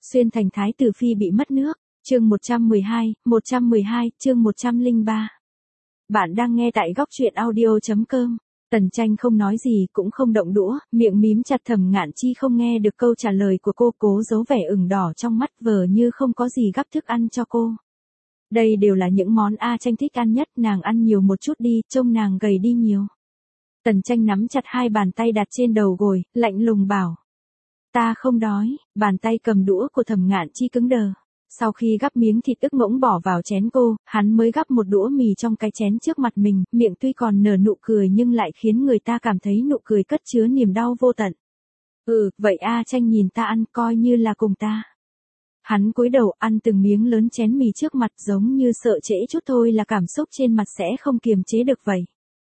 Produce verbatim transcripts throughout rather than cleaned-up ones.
Xuyên thành thái tử phi bị mất nước, chương một trăm mười hai, một trăm mười hai, chương một trăm lẻ ba. Bạn đang nghe tại góc truyện audio chấm com. Tần Tranh không nói gì cũng không động đũa, miệng mím chặt. Thẩm Ngạn Chi không nghe được câu trả lời của cô, cố giấu vẻ ửng đỏ trong mắt vờ như không có gì gắp thức ăn cho cô. Đây đều là những món A Tranh thích ăn nhất, nàng ăn nhiều một chút đi, trông nàng gầy đi nhiều. Tần Tranh nắm chặt hai bàn tay đặt trên đầu gối, lạnh lùng bảo. Ta không đói. Bàn tay cầm đũa của Thẩm Ngạn Chi cứng đờ. Sau khi gắp miếng thịt ức ngỗng bỏ vào chén cô, hắn mới gắp một đũa mì trong cái chén trước mặt mình, miệng tuy còn nở nụ cười nhưng lại khiến người ta cảm thấy nụ cười cất chứa niềm đau vô tận. Ừ, vậy A Tranh nhìn ta ăn coi như là cùng ta. Hắn cúi đầu ăn từng miếng lớn chén mì trước mặt, giống như sợ trễ chút thôi là cảm xúc trên mặt sẽ không kiềm chế được vậy.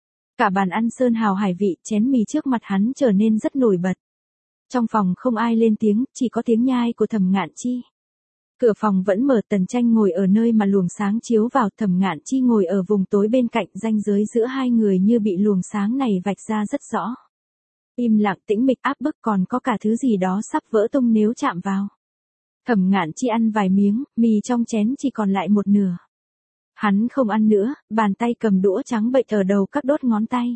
Cả bàn ăn sơn hào hải vị, chén mì trước mặt hắn trở nên rất nổi bật. Trong phòng không ai lên tiếng, chỉ có tiếng nhai của Thẩm Ngạn Chi. Cửa phòng vẫn mở, Tần Tranh ngồi ở nơi mà luồng sáng chiếu vào, Thẩm Ngạn Chi ngồi ở vùng tối bên cạnh, ranh giới giữa hai người như bị luồng sáng này vạch ra rất rõ. Im lặng tĩnh mịch áp bức, còn có cả thứ gì đó sắp vỡ tung nếu chạm vào. Thẩm Ngạn Chi ăn vài miếng, mì trong chén chỉ còn lại một nửa. Hắn không ăn nữa, bàn tay cầm đũa trắng bệch ở đầu các đốt ngón tay.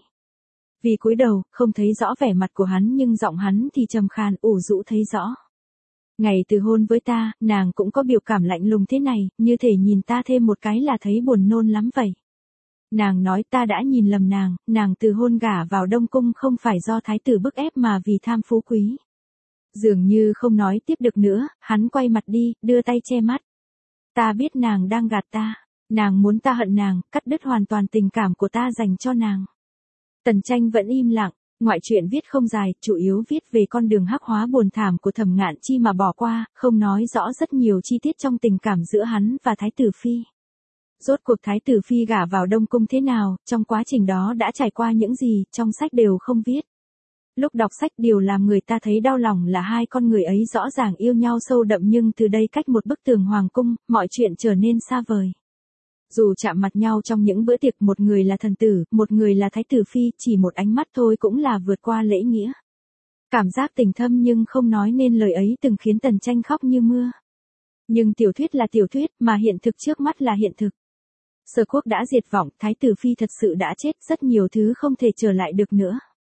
Vì cúi đầu, không thấy rõ vẻ mặt của hắn nhưng giọng hắn thì trầm khàn, ủ rũ thấy rõ. Ngày từ hôn với ta, nàng cũng có biểu cảm lạnh lùng thế này, như thể nhìn ta thêm một cái là thấy buồn nôn lắm vậy. Nàng nói ta đã nhìn lầm nàng, nàng từ hôn gả vào Đông Cung không phải do thái tử bức ép mà vì tham phú quý. Dường như không nói tiếp được nữa, hắn quay mặt đi, đưa tay che mắt. Ta biết nàng đang gạt ta, nàng muốn ta hận nàng, cắt đứt hoàn toàn tình cảm của ta dành cho nàng. Tần Tranh vẫn im lặng, ngoại truyện viết không dài, chủ yếu viết về con đường hắc hóa buồn thảm của Thẩm Ngạn Chi mà bỏ qua, không nói rõ rất nhiều chi tiết trong tình cảm giữa hắn và Thái tử Phi. Rốt cuộc Thái tử Phi gả vào Đông Cung thế nào, trong quá trình đó đã trải qua những gì, trong sách đều không viết. Lúc đọc sách điều làm người ta thấy đau lòng là hai con người ấy rõ ràng yêu nhau sâu đậm nhưng từ đây cách một bức tường hoàng cung, mọi chuyện trở nên xa vời. Dù chạm mặt nhau trong những bữa tiệc, một người là thần tử, một người là thái tử phi, chỉ một ánh mắt thôi cũng là vượt qua lễ nghĩa. Cảm giác tình thâm nhưng không nói nên lời ấy từng khiến Tần Tranh khóc như mưa. Nhưng tiểu thuyết là tiểu thuyết, mà hiện thực trước mắt là hiện thực. Sở quốc đã diệt vong, thái tử phi thật sự đã chết, rất nhiều thứ không thể trở lại được nữa.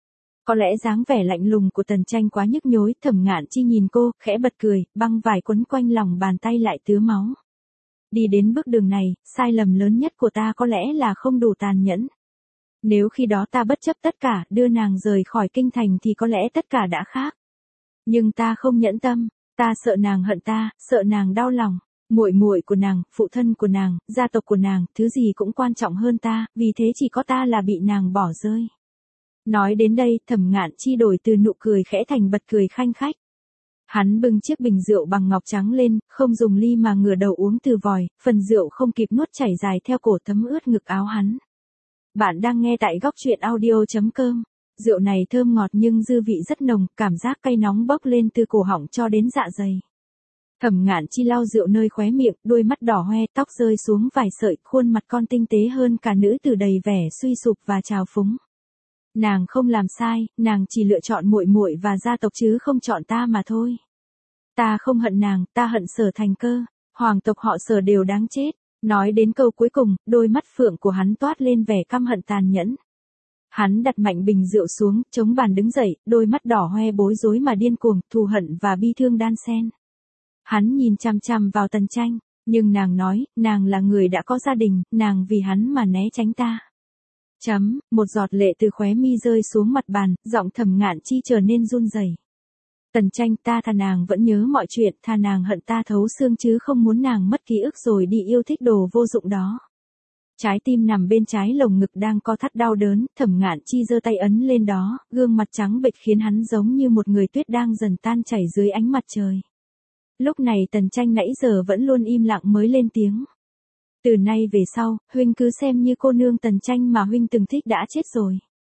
Có lẽ dáng vẻ lạnh lùng của Tần Tranh quá nhức nhối, Thẩm Ngạn Chi nhìn cô, khẽ bật cười, băng vải quấn quanh lòng bàn tay lại tứa máu. Đi đến bước đường này, sai lầm lớn nhất của ta có lẽ là không đủ tàn nhẫn. Nếu khi đó ta bất chấp tất cả, đưa nàng rời khỏi kinh thành thì có lẽ tất cả đã khác. Nhưng ta không nhẫn tâm, ta sợ nàng hận ta, sợ nàng đau lòng, muội muội của nàng, phụ thân của nàng, gia tộc của nàng, thứ gì cũng quan trọng hơn ta, vì thế chỉ có ta là bị nàng bỏ rơi. Nói đến đây, Thẩm Ngạn Chi đổi từ nụ cười khẽ thành bật cười khanh khách. Hắn bưng chiếc bình rượu bằng ngọc trắng lên, không dùng ly mà ngửa đầu uống từ vòi, phần rượu không kịp nuốt chảy dài theo cổ thấm ướt ngực áo hắn. Bạn đang nghe tại góc truyện audio chấm com. Rượu này thơm ngọt nhưng dư vị rất nồng, cảm giác cay nóng bốc lên từ cổ họng cho đến dạ dày. Thẩm Ngạn Chi lau rượu nơi khóe miệng, đôi mắt đỏ hoe, tóc rơi xuống vài sợi, khuôn mặt con tinh tế hơn cả nữ tử đầy vẻ suy sụp và trào phúng. Nàng không làm sai, nàng chỉ lựa chọn muội muội và gia tộc chứ không chọn ta mà thôi. Ta không hận nàng, ta hận Sở Thành Cơ, hoàng tộc họ Sở đều đáng chết. Nói đến câu cuối cùng, đôi mắt phượng của hắn toát lên vẻ căm hận tàn nhẫn. Hắn đặt mạnh bình rượu xuống, chống bàn đứng dậy, đôi mắt đỏ hoe bối rối mà điên cuồng, thù hận và bi thương đan xen. Hắn nhìn chằm chằm vào Tần Tranh, nhưng nàng nói, nàng là người đã có gia đình, nàng vì hắn mà né tránh ta. Chấm, một giọt lệ từ khóe mi rơi xuống mặt bàn, giọng Thẩm Ngạn Chi trở nên run rẩy. Tần Tranh, ta thà nàng vẫn nhớ mọi chuyện, thà nàng hận ta thấu xương chứ không muốn nàng mất ký ức rồi đi yêu thích đồ vô dụng đó. Trái tim nằm bên trái lồng ngực đang co thắt đau đớn, Thẩm Ngạn Chi giơ tay ấn lên đó, gương mặt trắng bệch khiến hắn giống như một người tuyết đang dần tan chảy dưới ánh mặt trời. Lúc này Tần Tranh nãy giờ vẫn luôn im lặng mới lên tiếng. Từ nay về sau, huynh cứ xem như cô nương Tần Tranh mà huynh từng thích đã chết rồi.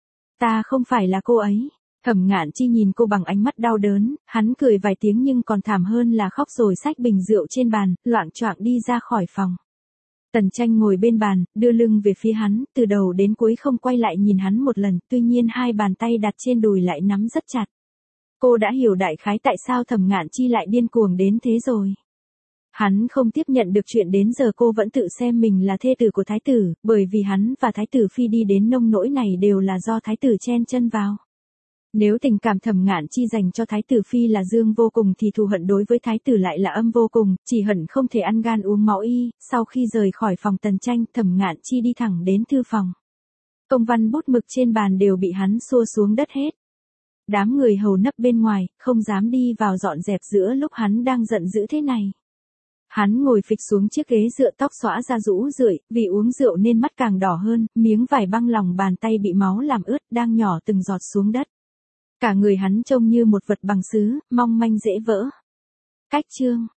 Ta không phải là cô ấy. Thẩm Ngạn Chi nhìn cô bằng ánh mắt đau đớn, hắn cười vài tiếng nhưng còn thảm hơn là khóc rồi xách bình rượu trên bàn, loạng choạng đi ra khỏi phòng. Tần Tranh ngồi bên bàn, đưa lưng về phía hắn, từ đầu đến cuối không quay lại nhìn hắn một lần, tuy nhiên hai bàn tay đặt trên đùi lại nắm rất chặt. Cô đã hiểu đại khái tại sao Thẩm Ngạn Chi lại điên cuồng đến thế rồi. Hắn không tiếp nhận được chuyện đến giờ cô vẫn tự xem mình là thê tử của thái tử, bởi vì hắn và thái tử phi đi đến nông nỗi này đều là do thái tử chen chân vào. Nếu tình cảm Thẩm Ngạn Chi dành cho thái tử phi là dương vô cùng thì thù hận đối với thái tử lại là âm vô cùng, chỉ hận không thể ăn gan uống máu y. Sau khi rời khỏi phòng Tần Tranh, Thẩm Ngạn Chi đi thẳng đến thư phòng. Công văn bút mực trên bàn đều bị hắn xua xuống đất hết. Đám người hầu nấp bên ngoài, không dám đi vào dọn dẹp giữa lúc hắn đang giận dữ thế này. Hắn ngồi phịch xuống chiếc ghế dựa, tóc xõa ra rũ rượi, vì uống rượu nên mắt càng đỏ hơn, miếng vải băng lòng bàn tay bị máu làm ướt đang nhỏ từng giọt xuống đất. Cả người hắn trông như một vật bằng sứ, mong manh dễ vỡ. Cách chương